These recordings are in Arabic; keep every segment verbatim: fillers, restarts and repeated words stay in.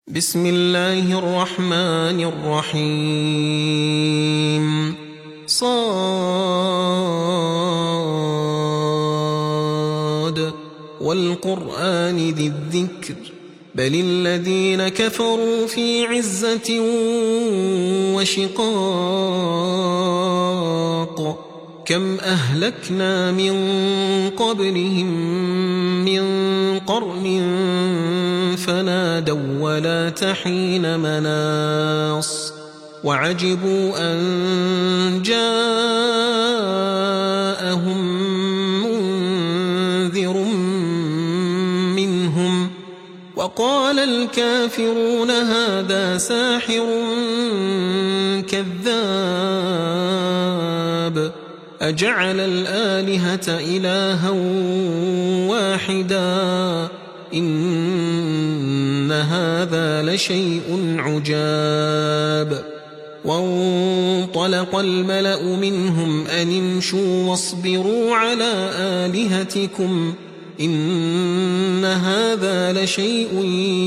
بسم الله الرحمن الرحيم صاد والقرآن ذي الذكر بل الذين كفروا في عزة وشقاق كم أهلكنا من قبلهم من قرن فنادوا ولا تحين مناص وعجبوا أن جاءهم منذر منهم وقال الكافرون هذا ساحر كذاب أجعل الآلهة إلها واحدا إن هذا لشيء عجاب وانطلق الملأ منهم أن امشوا واصبروا على آلهتكم إن هذا لشيء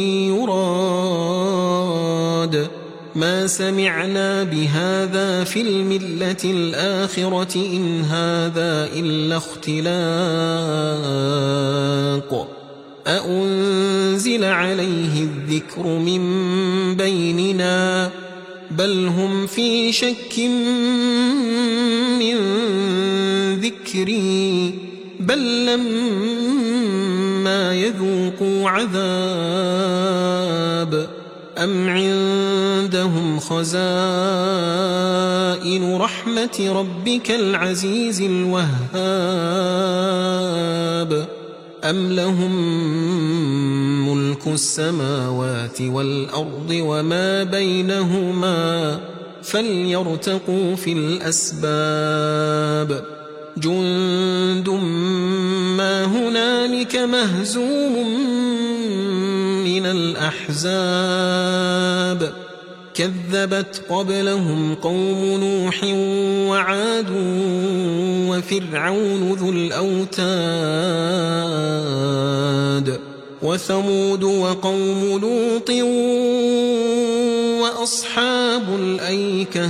يراد ما سمعنا بهذا في الملة الآخرة إن هذا إلا اختلاق أأنزل عليه الذكر من بيننا بل هم في شك من ذكري بل لما يذوقوا عذاب أم عندهم خزائن رحمة ربك العزيز الوهاب أم لهم ملك السماوات والأرض وما بينهما فليرتقوا في الأسباب جند ما هنالك مهزوم من الأحزاب كذبت قبلهم قوم نوح وعاد وفرعون ذو الأوتاد وثمود وقوم لوط وأصحاب الأيكة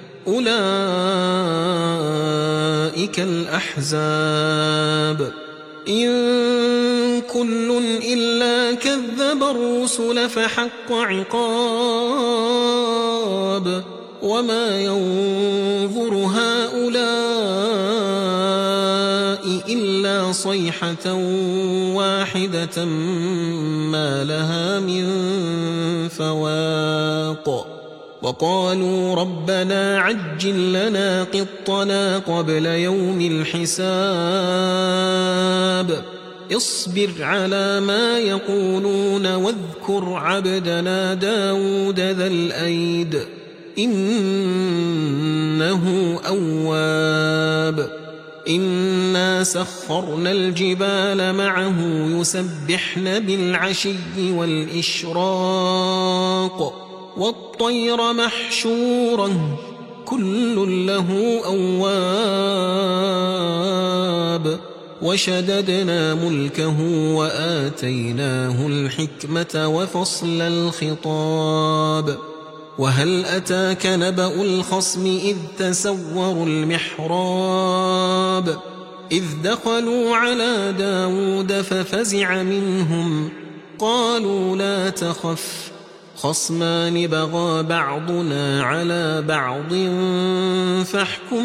أولئك الأحزاب إن كل إلا كذب الرسل فحق عقاب وما ينظر هؤلاء إلا صيحة واحدة ما لها من فواق وقالوا ربنا عجل لنا قطنا قبل يوم الحساب اصبر على ما يقولون واذكر عبدنا داود ذا الأيد إنه أواب إنا سخرنا الجبال معه يسبحن بالعشي والإشراق والطير محشورا كل له أواب وشددنا ملكه وآتيناه الحكمة وفصل الخطاب وهل أتاك نبأ الخصم إذ تسوروا المحراب إذ دخلوا على داود ففزع منهم قالوا لا تخف خصمان بغى بعضنا على بعض فاحكم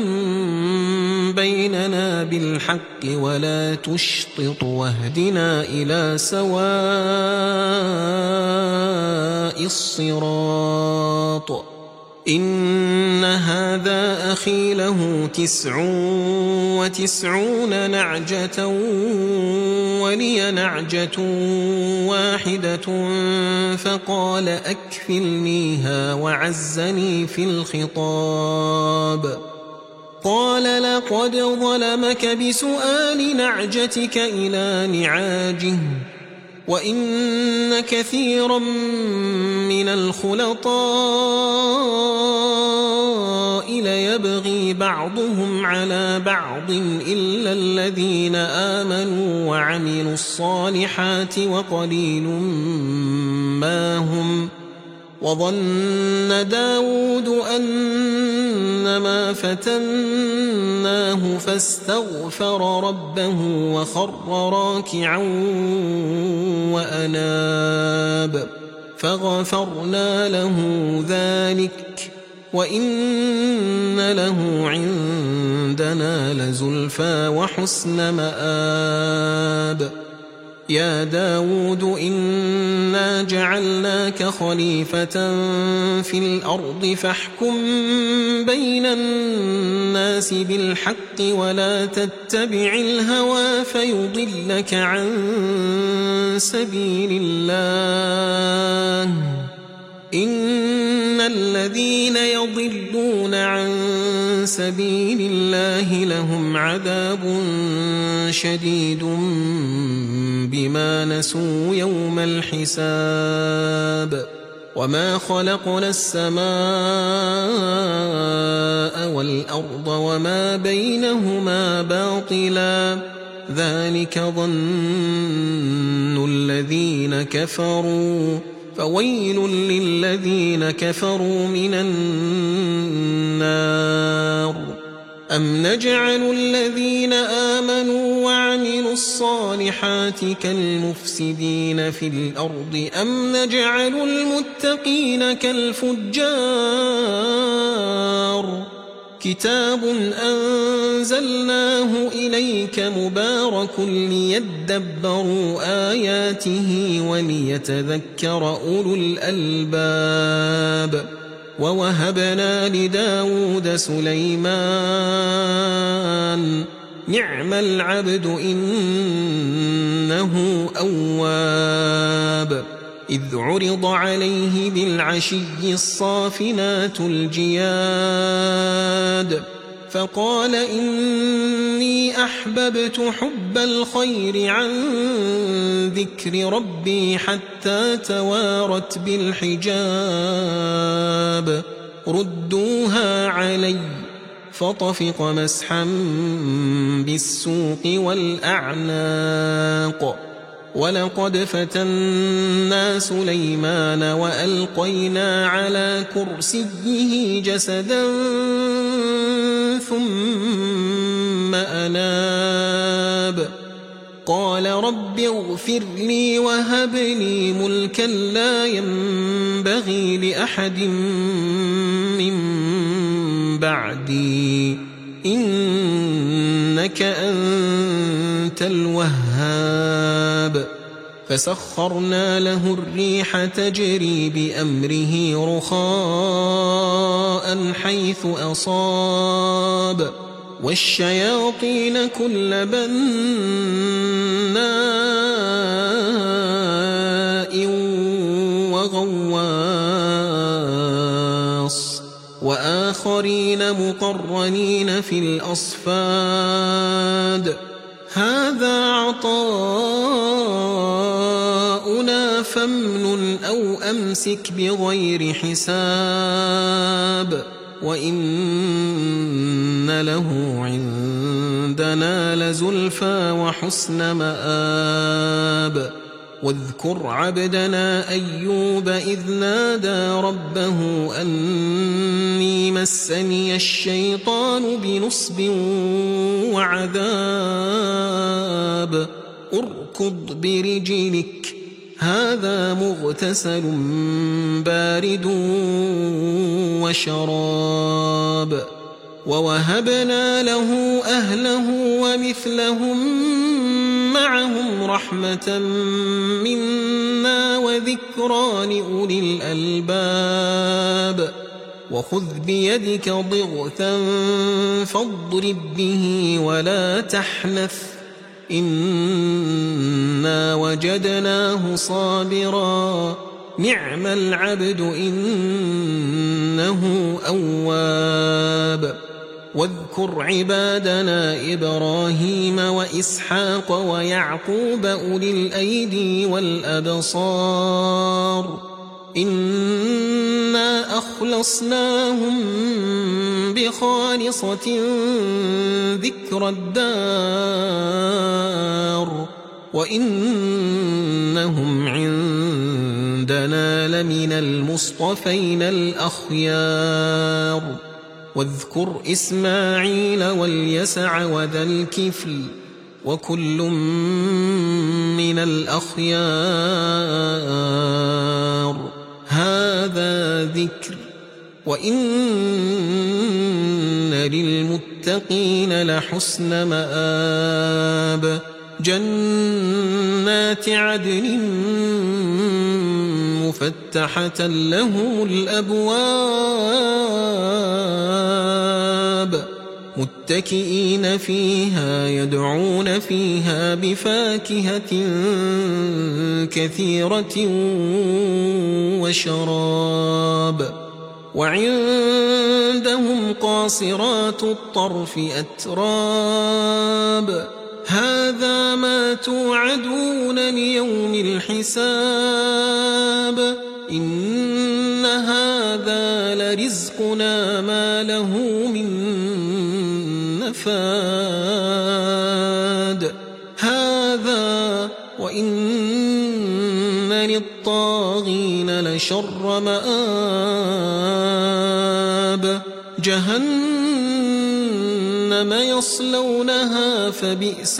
بيننا بالحق ولا تشطط واهدنا إلى سواء الصراط إن هذا أخي له تسع وتسعون نعجة ولي نعجة واحدة فقال أكفلنيها وعزني في الخطاب قال لقد ظلمك بسؤال نعجتك إلى نعاجه وإن كثيرا من الخلطاء ليبغي بعضهم على بعض إلا الذين آمنوا وعملوا الصالحات وقليل ما هم. وظن داود أنما فتناه فاستغفر ربه وخر راكعا وأناب فغفرنا له ذلك وإن له عندنا لزلفى وحسن مآب. يا داود إنا جعلناك خليفة في الأرض فاحكم بين الناس بالحق ولا تتبع الهوى فيضلك عن سبيل الله. إن الذين يضلون عن سبيل الله لهم عذاب شديد بما نسوا يوم الحساب. وما خلقنا السماء والأرض وما بينهما باطلا ذلك ظن الذين كفروا فويل للذين كفروا من النار. أم نجعل الذين آمنوا وعملوا الصالحات كالمفسدين في الأرض أم نجعل المتقين كالفجار. كتاب أنزلناه إليك مبارك ليدبروا آياته وليتذكر أولو الألباب. ووهبنا لداود سليمان نعم العبد إنه أواب. إذ عرض عليه بالعشي الصافنات الجياد فقال إني أحببت حب الخير عن ذكر ربي حتى توارت بالحجاب. ردوها علي فطفق مسحا بالسوق والأعناق. ولقد فتنا سليمان وألقينا على كرسيه جسدا ثم أناب قال رب اغفر لي وهب لي ملكا لا ينبغي لأحد من بعدي إنك أنت الوهاب. فسخرنا له الريح تجري بأمره رخاء حيث أصاب والشياطين كل بناء وغواص وآخرين مقرنين في الأصفاد. هذا عطاؤنا فامنن أو أمسك بغير حساب وإن له عندنا لزلفى وحسن مآب. واذكر عبدنا أيوب إذ نادى ربه أني مسني الشيطان بنصب وعذاب. اركض برجلك هذا مغتسل بارد وشراب. ووهبنا له أهله ومثلهم معهم رحمة منا وذكرى لأولي الألباب. وخذ بيدك ضغثا فاضرب به ولا تحنث إنا وجدناه صابرا نعم العبد إنه أواب. واذكر عبادنا إبراهيم وإسحاق ويعقوب أولي الأيدي والأبصار إنا أخلصناهم بخالصة ذكر الدار وإنهم عندنا لمن المصطفين الأخيار واذكر إسماعيل واليسع وذا الكفل وكل من الأخيار هذا ذكر وإن للمتقين لحسن مآب جنات عدن مفتحة لهم الأبواب متكئين فيها يدعون فيها بفاكهة كثيرة وشراب وعندهم قاصرات الطرف أتراب هذا ما توعدون ليوم الحساب إن هذا لرزقنا ما له من نفاد هذا وإن للطاغين لشر مآب جهنم يصلونها فبئس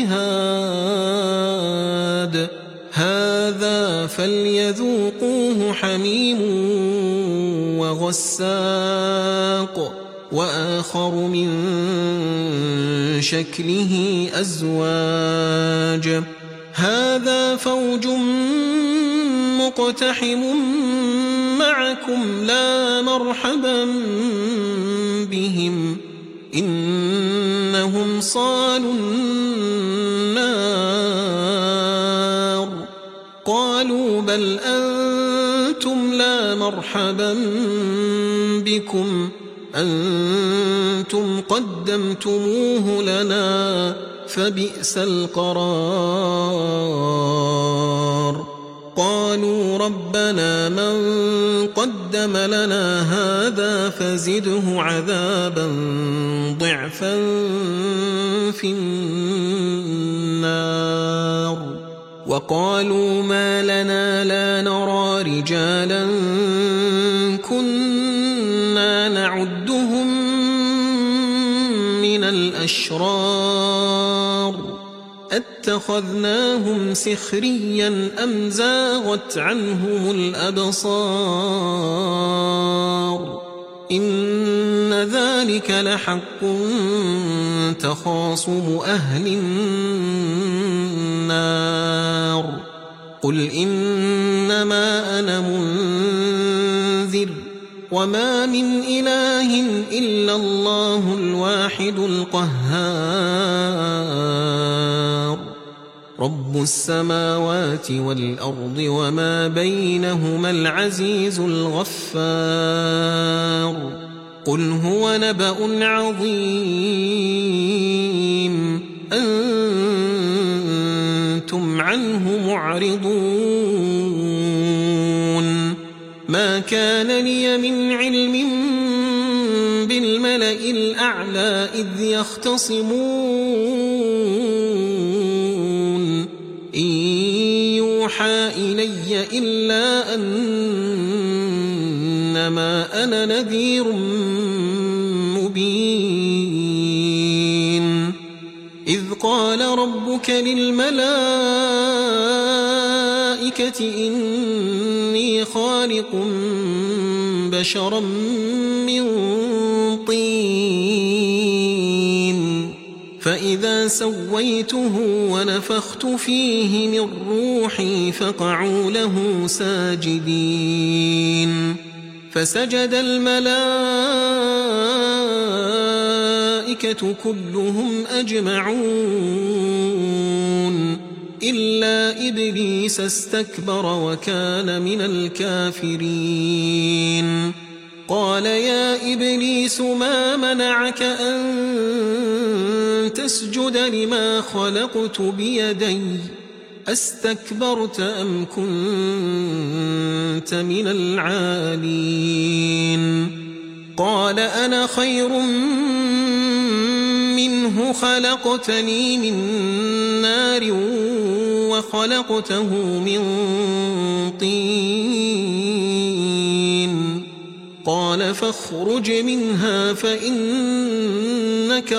المهاد هذا فليذوقوه حميم وغساق وآخر من شكله أزواج هذا فوج مقتحم معكم لا مرحبا بهم إنهم صالوا النار قالوا بل أنتم لا مرحبا بكم أنتم قدمتموه لنا فبئس القرار قالوا ربنا من قدم لنا هذا فزده عذابا ضعفا في النار وقالوا ما لنا لا نرى رجالا كنا نعدهم من الأشرار اتخذناهم سخريا أم زاغت عنهم الأبصار إن ذلك لحق تخاصم أهل النار قل إنما أنا منذر وما من إله إلا الله الواحد القهار رب السماوات والأرض وما بينهما العزيز الغفار قل هو نبأ عظيم أنتم عنه معرضون ما كان لي من علم بالملأ الأعلى إذ يختصمون إن يوحى إلي إلا أنما أنا نذير مبين إذ قال ربك للملائكة إني خالق بشرا من طين فإذا سويته ونفخت فيه من روحي فقعوا له ساجدين فسجد الملائكة كلهم أجمعون إلا إبليس استكبر وكان من الكافرين قال يا إبليس ما منعك أن تسجد لما خلقت بيدي أستكبرت أم كنت من العالين قال أنا خير منه خلقتني من نار وخلقته من طين قال فاخرج منها فإنك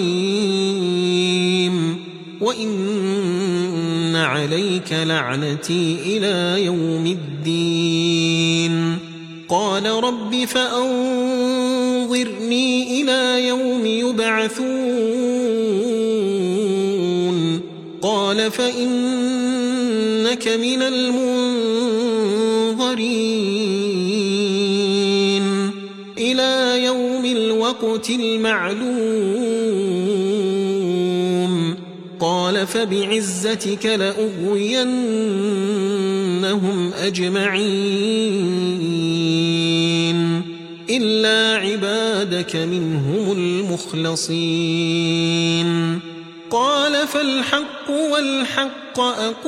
رجيم وإن عليك لعنتي إلى يوم الدين قال رب فأنظرني إلى يوم يبعثون قال فإنك من المنظرين إلى يوم الوقت المعلوم قال فبعزتك لأغوينهم أجمعين إلا عبادك منهم المخلصين قال فالحق والحق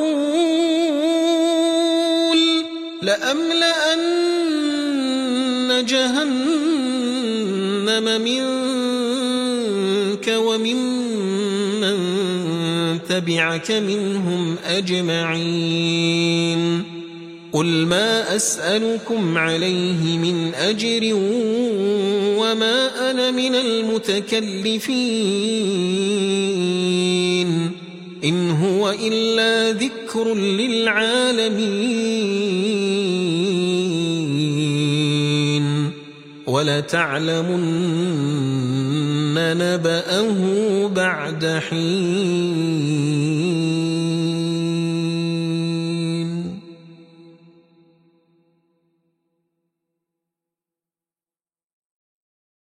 أقول لأملأن جهنم منك وممن تبعك منهم أجمعين قل ما أسألكم عليه من أجر وما أنا من المتكلفين إن هو إلا ذكر للعالمين ولتعلمن نبأه بعد حين